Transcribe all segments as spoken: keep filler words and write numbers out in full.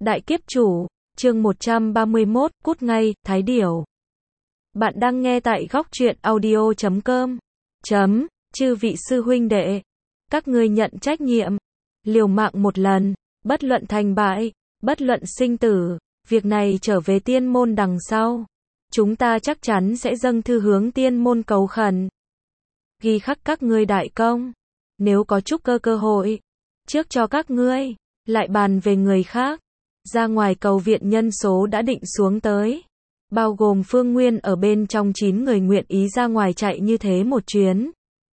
Đại kiếp chủ, chương một trăm ba mươi mốt, cút ngay, Thái Điểu. Bạn đang nghe tại góc truyện audio chấm com. Chấm, chư vị sư huynh đệ. Các ngươi nhận trách nhiệm. Liều mạng một lần, bất luận thành bại, bất luận sinh tử, việc này trở về tiên môn đằng sau. Chúng ta chắc chắn sẽ dâng thư hướng tiên môn cầu khẩn. Ghi khắc các ngươi đại công. Nếu có chút cơ cơ hội, trước cho các ngươi, lại bàn về người khác. Ra ngoài cầu viện nhân số đã định xuống tới. Bao gồm Phương Nguyên ở bên trong chín người nguyện ý ra ngoài chạy như thế một chuyến.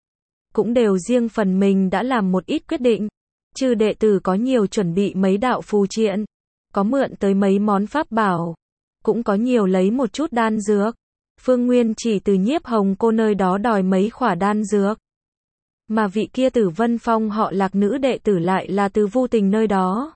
Cũng đều riêng phần mình đã làm một ít quyết định. Chư đệ tử có nhiều chuẩn bị mấy đạo phù triện. Có mượn tới mấy món pháp bảo. Cũng có nhiều lấy một chút đan dược. Phương Nguyên chỉ từ Nhiếp Hồng cô nơi đó đòi mấy khỏa đan dược. Mà vị kia Tử Vân Phong họ Lạc nữ đệ tử lại là từ Vu Tình nơi đó.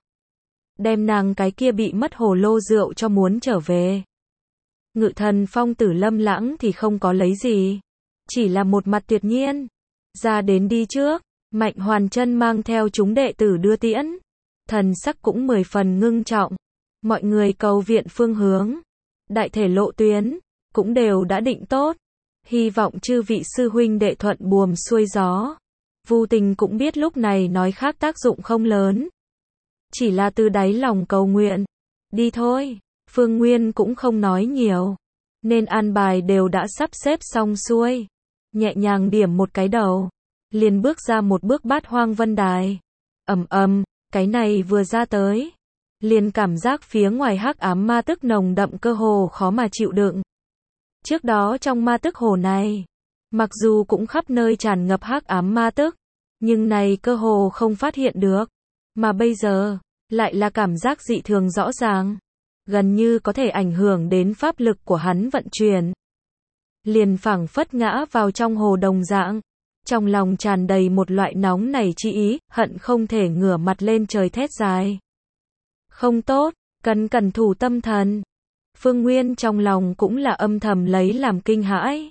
Đem nàng cái kia bị mất hồ lô rượu cho muốn trở về. Ngự thần Phong Tử Lâm Lãng thì không có lấy gì. Chỉ là một mặt tuyệt nhiên. Ra đến đi trước, Mạnh Hoàn Chân mang theo chúng đệ tử đưa tiễn. Thần sắc cũng mười phần ngưng trọng. Mọi người cầu viện phương hướng. Đại thể lộ tuyến, cũng đều đã định tốt. Hy vọng chư vị sư huynh đệ thuận buồm xuôi gió. Vu Tình cũng biết lúc này nói khác tác dụng không lớn. Chỉ là từ đáy lòng cầu nguyện. Đi thôi. Phương Nguyên cũng không nói nhiều. Nên an bài đều đã sắp xếp xong xuôi. Nhẹ nhàng điểm một cái đầu. Liền bước ra một bước Bát Hoang Vân Đài. Ầm ầm, cái này vừa ra tới. Liền cảm giác phía ngoài hắc ám ma tức nồng đậm cơ hồ khó mà chịu đựng. Trước đó trong ma tức hồ này, mặc dù cũng khắp nơi tràn ngập hắc ám ma tức, nhưng này cơ hồ không phát hiện được. Mà bây giờ, lại là cảm giác dị thường rõ ràng. Gần như có thể ảnh hưởng đến pháp lực của hắn vận chuyển. Liền phảng phất ngã vào trong hồ đồng dạng. Trong lòng tràn đầy một loại nóng nảy chi ý, hận không thể ngửa mặt lên trời thét dài. Không tốt, cần cẩn thủ tâm thần. Phương Nguyên trong lòng cũng là âm thầm lấy làm kinh hãi.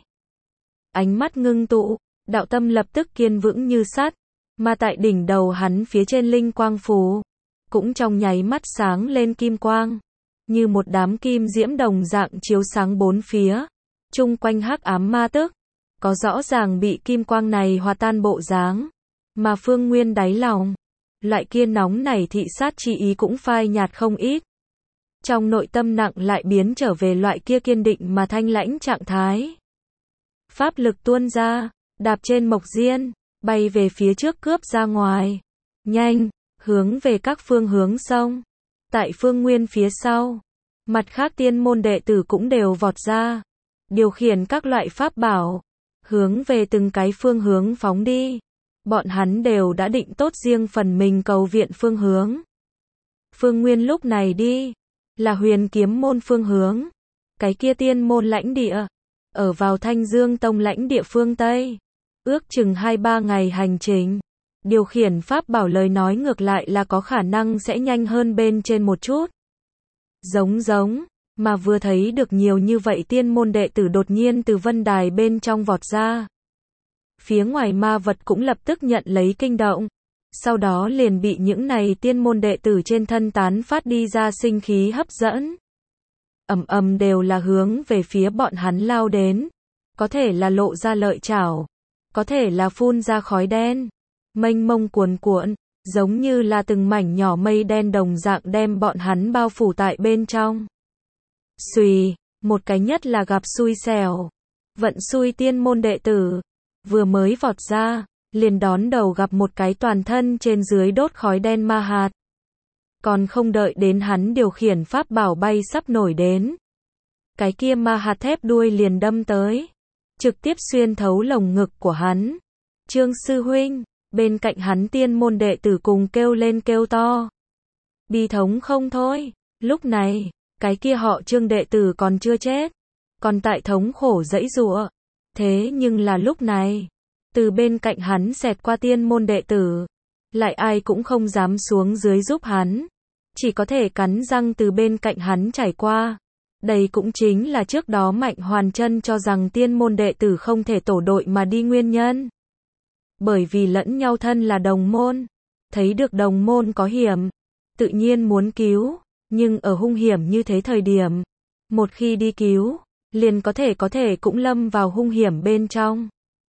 Ánh mắt ngưng tụ, đạo tâm lập tức kiên vững như sắt. Mà tại đỉnh đầu hắn phía trên linh quang phù, cũng trong nháy mắt sáng lên kim quang. Như một đám kim diễm đồng dạng chiếu sáng bốn phía. Chung quanh hắc ám ma tức, có rõ ràng bị kim quang này hòa tan bộ dáng. Mà Phương Nguyên đáy lòng, loại kia nóng nảy thị sát chi ý cũng phai nhạt không ít. Trong nội tâm nặng lại biến trở về loại kia kiên định mà thanh lãnh trạng thái. Pháp lực tuôn ra, đạp trên mộc diên, bay về phía trước cướp ra ngoài. Nhanh, hướng về các phương hướng xông. Tại Phương Nguyên phía sau, mặt khác tiên môn đệ tử cũng đều vọt ra. Điều khiển các loại pháp bảo, hướng về từng cái phương hướng phóng đi. Bọn hắn đều đã định tốt riêng phần mình cầu viện phương hướng. Phương Nguyên lúc này đi, là Huyền Kiếm môn phương hướng. Cái kia tiên môn lãnh địa, ở vào Thanh Dương Tông lãnh địa phương Tây. Ước chừng hai ba ngày hành trình. Điều khiển pháp bảo lời nói ngược lại là có khả năng sẽ nhanh hơn bên trên một chút. Giống giống, mà vừa thấy được nhiều như vậy tiên môn đệ tử đột nhiên từ vân đài bên trong vọt ra. Phía ngoài ma vật cũng lập tức nhận lấy kinh động. Sau đó liền bị những này tiên môn đệ tử trên thân tán phát đi ra sinh khí hấp dẫn. Ầm ầm đều là hướng về phía bọn hắn lao đến. Có thể là lộ ra lợi chảo. Có thể là phun ra khói đen. Mênh mông cuồn cuộn, giống như là từng mảnh nhỏ mây đen đồng dạng đem bọn hắn bao phủ tại bên trong. Xùy, một cái nhất là gặp xui xẻo. Vận xui tiên môn đệ tử. Vừa mới vọt ra, liền đón đầu gặp một cái toàn thân trên dưới đốt khói đen ma hạt. Còn không đợi đến hắn điều khiển pháp bảo bay sắp nổi đến. Cái kia ma hạt thép đuôi liền đâm tới. Trực tiếp xuyên thấu lồng ngực của hắn. Trương sư huynh, bên cạnh hắn tiên môn đệ tử cùng kêu lên kêu to. Bi thống không thôi, lúc này, cái kia họ Trương đệ tử còn chưa chết. Còn tại thống khổ dãy giụa. Thế nhưng là lúc này, từ bên cạnh hắn xẹt qua tiên môn đệ tử. Lại ai cũng không dám xuống dưới giúp hắn. Chỉ có thể cắn răng từ bên cạnh hắn chảy qua. Đây cũng chính là trước đó Mạnh Hoàn Chân cho rằng tiên môn đệ tử không thể tổ đội mà đi nguyên nhân. Bởi vì lẫn nhau thân là đồng môn. Thấy được đồng môn có hiểm, tự nhiên muốn cứu. Nhưng ở hung hiểm như thế thời điểm, một khi đi cứu, liền có thể có thể cũng lâm vào hung hiểm bên trong.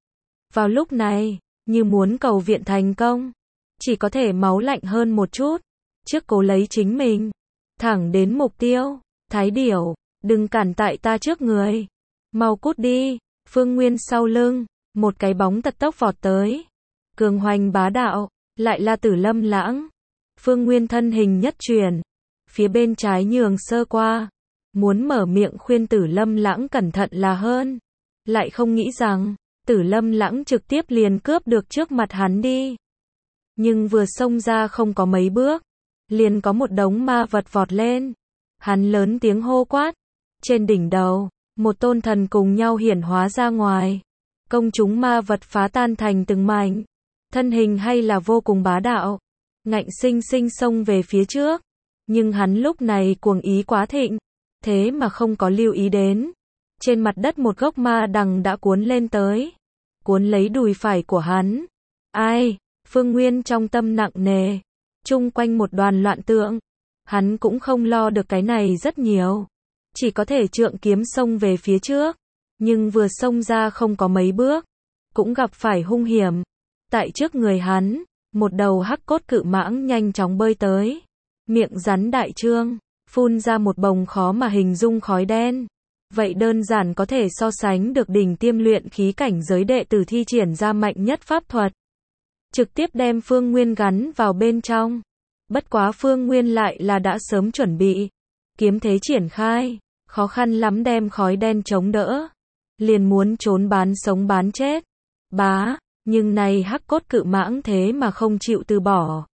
Vào lúc này, như muốn cầu viện thành công, chỉ có thể máu lạnh hơn một chút, trước cố lấy chính mình, thẳng đến mục tiêu. Thái điểu, đừng cản tại ta trước người, mau cút đi. Phương Nguyên sau lưng, một cái bóng tật tốc vọt tới, cường hoành bá đạo, lại là Tử Lâm Lãng. Phương Nguyên thân hình nhất chuyển, phía bên trái nhường sơ qua, muốn mở miệng khuyên Tử Lâm Lãng cẩn thận là hơn, lại không nghĩ rằng Tử Lâm Lãng trực tiếp liền cướp được trước mặt hắn đi. Nhưng vừa xông ra không có mấy bước, liền có một đống ma vật vọt lên. Hắn lớn tiếng hô quát, trên đỉnh đầu, một tôn thần cùng nhau hiển hóa ra ngoài. Công chúng ma vật phá tan thành từng mảnh, thân hình hay là vô cùng bá đạo, ngạnh sinh sinh xông về phía trước. Nhưng hắn lúc này cuồng ý quá thịnh, thế mà không có lưu ý đến. Trên mặt đất một gốc ma đằng đã cuốn lên tới, cuốn lấy đùi phải của hắn. Ai? Phương Nguyên trong tâm nặng nề, chung quanh một đoàn loạn tượng. Hắn cũng không lo được cái này rất nhiều, chỉ có thể trượng kiếm xông về phía trước. Nhưng vừa xông ra không có mấy bước, cũng gặp phải hung hiểm. Tại trước người hắn, một đầu hắc cốt cự mãng nhanh chóng bơi tới, miệng rắn đại trương, phun ra một bồng khó mà hình dung khói đen. Vậy đơn giản có thể so sánh được đỉnh tiêm luyện khí cảnh giới đệ tử thi triển ra mạnh nhất pháp thuật, trực tiếp đem Phương Nguyên gắn vào bên trong. Bất quá Phương Nguyên lại là đã sớm chuẩn bị, kiếm thế triển khai, khó khăn lắm đem khói đen chống đỡ, liền muốn trốn bán sống bán chết. Bá, nhưng này hắc cốt cự mãng thế mà không chịu từ bỏ.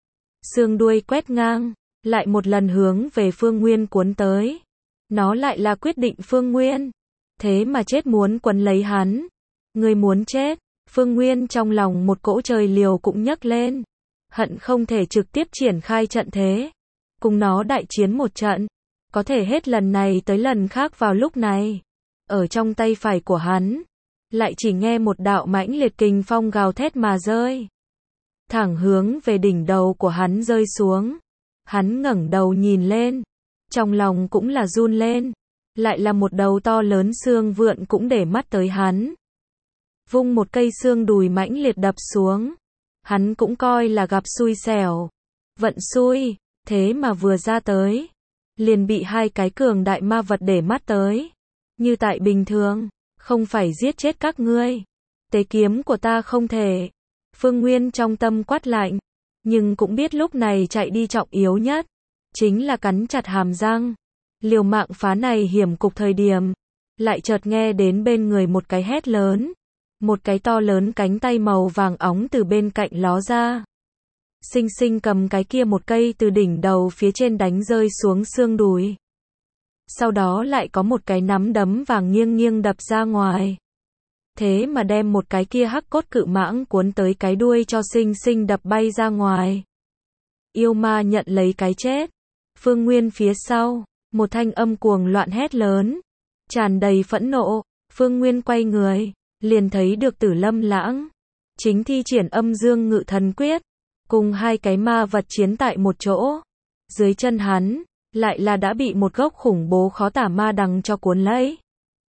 Xương đuôi quét ngang, lại một lần hướng về Phương Nguyên cuốn tới. Nó lại là quyết định Phương Nguyên, thế mà chết muốn quấn lấy hắn. Người muốn chết. Phương Nguyên trong lòng một cỗ trời liều cũng nhấc lên, hận không thể trực tiếp triển khai trận thế, cùng nó đại chiến một trận, có thể hết lần này tới lần khác. Vào lúc này, ở trong tay phải của hắn, lại chỉ nghe một đạo mãnh liệt kình phong gào thét mà rơi, thẳng hướng về đỉnh đầu của hắn rơi xuống. Hắn ngẩng đầu nhìn lên, trong lòng cũng là run lên, lại là một đầu to lớn xương vượn cũng để mắt tới hắn. Vung một cây xương đùi mãnh liệt đập xuống, hắn cũng coi là gặp xui xẻo, vận xui, thế mà vừa ra tới, liền bị hai cái cường đại ma vật để mắt tới. Như tại bình thường, không phải giết chết các ngươi, tế kiếm của ta không thể. Phương Nguyên trong tâm quát lạnh, nhưng cũng biết lúc này chạy đi trọng yếu nhất, chính là cắn chặt hàm răng, liều mạng phá này hiểm cục. Thời điểm, lại chợt nghe đến bên người một cái hét lớn. Một cái to lớn cánh tay màu vàng óng từ bên cạnh ló ra, xinh xinh cầm cái kia một cây từ đỉnh đầu phía trên đánh rơi xuống xương đùi. Sau đó lại có một cái nắm đấm vàng nghiêng nghiêng đập ra ngoài. Thế mà đem một cái kia hắc cốt cự mãng cuốn tới cái đuôi cho xinh xinh đập bay ra ngoài. Yêu ma nhận lấy cái chết. Phương Nguyên phía sau, một thanh âm cuồng loạn hét lớn, tràn đầy phẫn nộ. Phương Nguyên quay người, liền thấy được Tử Lâm Lãng chính thi triển Âm Dương Ngự Thần Quyết, cùng hai cái ma vật chiến tại một chỗ. Dưới chân hắn, lại là đã bị một gốc khủng bố khó tả ma đằng cho cuốn lấy,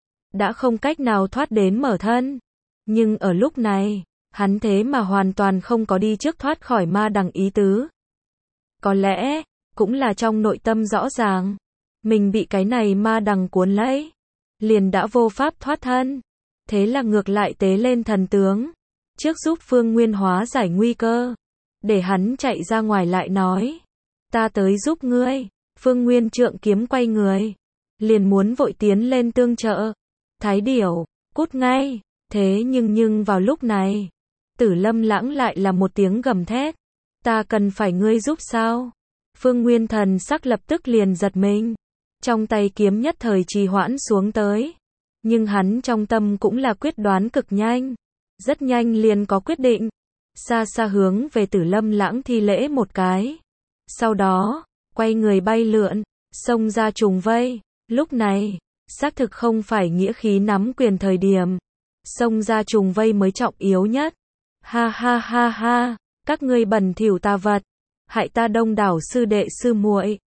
đã không cách nào thoát đến mở thân. Nhưng ở lúc này, hắn thế mà hoàn toàn không có đi trước thoát khỏi ma đằng ý tứ. Có lẽ, cũng là trong nội tâm rõ ràng, mình bị cái này ma đằng cuốn lấy, liền đã vô pháp thoát thân. Thế là ngược lại tế lên thần tướng, trước giúp Phương Nguyên hóa giải nguy cơ, để hắn chạy ra ngoài lại nói, ta tới giúp ngươi. Phương Nguyên trượng kiếm quay người, liền muốn vội tiến lên tương trợ. Thái điểu, cút ngay. Thế nhưng nhưng vào lúc này, Tử Lâm Lãng lại là một tiếng gầm thét, ta cần phải ngươi giúp sao? Phương Nguyên thần sắc lập tức liền giật mình, trong tay kiếm nhất thời trì hoãn xuống tới. Nhưng hắn trong tâm cũng là quyết đoán cực nhanh, rất nhanh liền có quyết định, xa xa hướng về Tử Lâm Lãng thi lễ một cái. Sau đó, quay người bay lượn, xông ra trùng vây. Lúc này, xác thực không phải nghĩa khí nắm quyền thời điểm, xông ra trùng vây mới trọng yếu nhất. Ha ha ha ha, các ngươi bẩn thỉu tà vật, hại ta đông đảo sư đệ sư muội,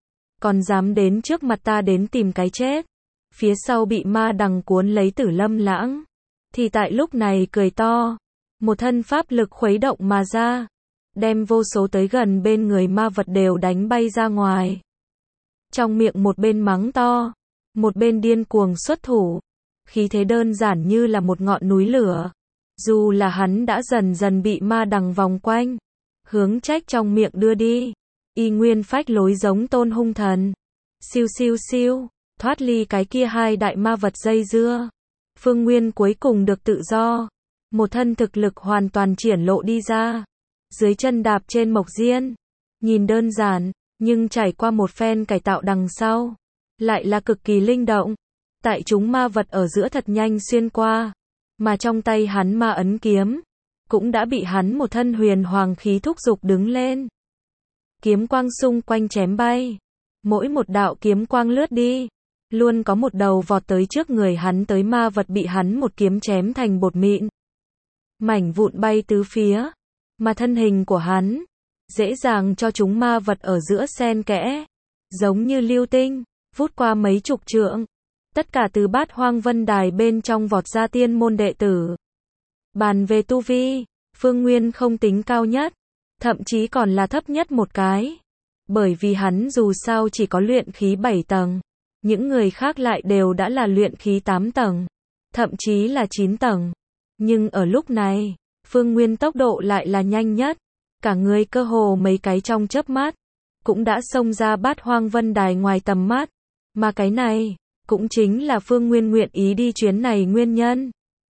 còn dám đến trước mặt ta đến tìm cái chết. Phía sau bị ma đằng cuốn lấy Tử Lâm Lãng, thì tại lúc này cười to, một thân pháp lực khuấy động mà ra, đem vô số tới gần bên người ma vật đều đánh bay ra ngoài. Trong miệng một bên mắng to, một bên điên cuồng xuất thủ, khí thế đơn giản như là một ngọn núi lửa. Dù là hắn đã dần dần bị ma đằng vòng quanh, hướng trách trong miệng đưa đi, y nguyên phách lối giống Tôn Hung Thần. Siêu siêu siêu, thoát ly cái kia hai đại ma vật dây dưa, Phương Nguyên cuối cùng được tự do, một thân thực lực hoàn toàn triển lộ đi ra, dưới chân đạp trên mộc diên, nhìn đơn giản, nhưng trải qua một phen cải tạo đằng sau, lại là cực kỳ linh động, tại chúng ma vật ở giữa thật nhanh xuyên qua, mà trong tay hắn ma ấn kiếm, cũng đã bị hắn một thân huyền hoàng khí thúc giục đứng lên. Kiếm quang xung quanh chém bay, mỗi một đạo kiếm quang lướt đi, luôn có một đầu vọt tới trước người hắn tới ma vật bị hắn một kiếm chém thành bột mịn. Mảnh vụn bay tứ phía, mà thân hình của hắn, dễ dàng cho chúng ma vật ở giữa xen kẽ, giống như lưu tinh, vút qua mấy chục trượng. Tất cả từ Bát Hoang Vân Đài bên trong vọt ra tiên môn đệ tử. Bàn về tu vi, Phương Nguyên không tính cao nhất, thậm chí còn là thấp nhất một cái. Bởi vì hắn dù sao chỉ có luyện khí bảy tầng, những người khác lại đều đã là luyện khí tám tầng, thậm chí là chín tầng. Nhưng ở lúc này, Phương Nguyên tốc độ lại là nhanh nhất, cả người cơ hồ mấy cái trong chớp mắt, cũng đã xông ra Bát Hoang Vân Đài ngoài tầm mắt. Mà cái này, cũng chính là Phương Nguyên nguyện ý đi chuyến này nguyên nhân.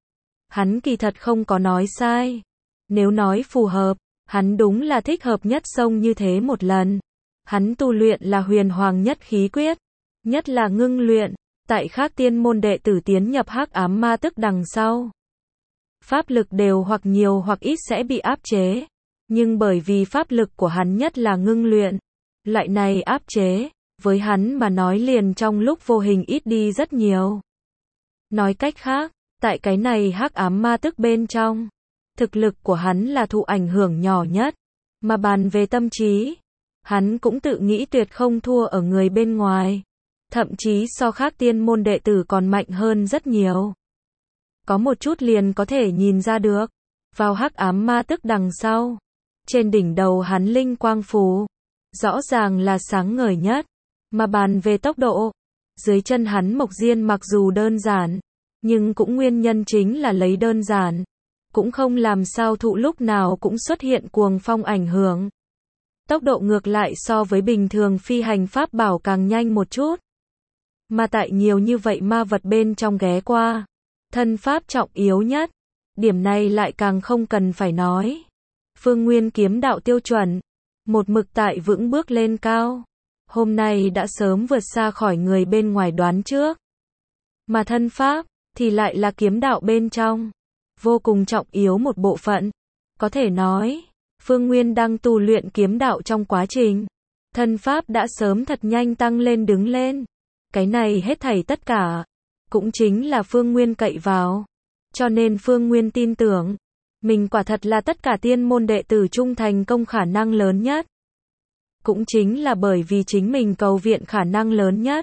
Hắn kỳ thật không có nói sai. Nếu nói phù hợp, hắn đúng là thích hợp nhất xông như thế một lần. Hắn tu luyện là huyền hoàng nhất khí quyết, nhất là ngưng luyện, tại khác tiên môn đệ tử tiến nhập hắc ám ma tức đằng sau. Pháp lực đều hoặc nhiều hoặc ít sẽ bị áp chế, nhưng bởi vì pháp lực của hắn nhất là ngưng luyện, loại này áp chế, với hắn mà nói liền trong lúc vô hình ít đi rất nhiều. Nói cách khác, tại cái này hắc ám ma tức bên trong, thực lực của hắn là thụ ảnh hưởng nhỏ nhất, mà bàn về tâm trí, hắn cũng tự nghĩ tuyệt không thua ở người bên ngoài, thậm chí so khác tiên môn đệ tử còn mạnh hơn rất nhiều. Có một chút liền có thể nhìn ra được, vào hắc ám ma tức đằng sau, trên đỉnh đầu hắn linh quang phù, rõ ràng là sáng ngời nhất, mà bàn về tốc độ, dưới chân hắn mộc diên mặc dù đơn giản, nhưng cũng nguyên nhân chính là lấy đơn giản, cũng không làm sao thụ lúc nào cũng xuất hiện cuồng phong ảnh hưởng. Tốc độ ngược lại so với bình thường phi hành pháp bảo càng nhanh một chút. Mà tại nhiều như vậy ma vật bên trong ghé qua, thân pháp trọng yếu nhất, điểm này lại càng không cần phải nói. Phương Nguyên kiếm đạo tiêu chuẩn, một mực tại vững bước lên cao, hôm nay đã sớm vượt xa khỏi người bên ngoài đoán trước. Mà thân pháp, thì lại là kiếm đạo bên trong, vô cùng trọng yếu một bộ phận. Có thể nói, Phương Nguyên đang tu luyện kiếm đạo trong quá trình, thân pháp đã sớm thật nhanh tăng lên đứng lên. Cái này hết thảy tất cả, cũng chính là Phương Nguyên cậy vào. Cho nên Phương Nguyên tin tưởng, mình quả thật là tất cả tiên môn đệ tử trung thành công khả năng lớn nhất. Cũng chính là bởi vì chính mình cầu viện khả năng lớn nhất.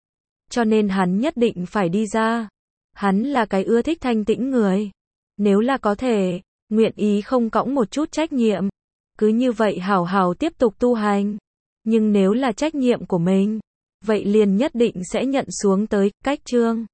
Cho nên hắn nhất định phải đi ra. Hắn là cái ưa thích thanh tĩnh người. Nếu là có thể, nguyện ý không cõng một chút trách nhiệm. Cứ như vậy hảo hảo tiếp tục tu hành. Nhưng nếu là trách nhiệm của mình, vậy liền nhất định sẽ nhận xuống tới, cách chương.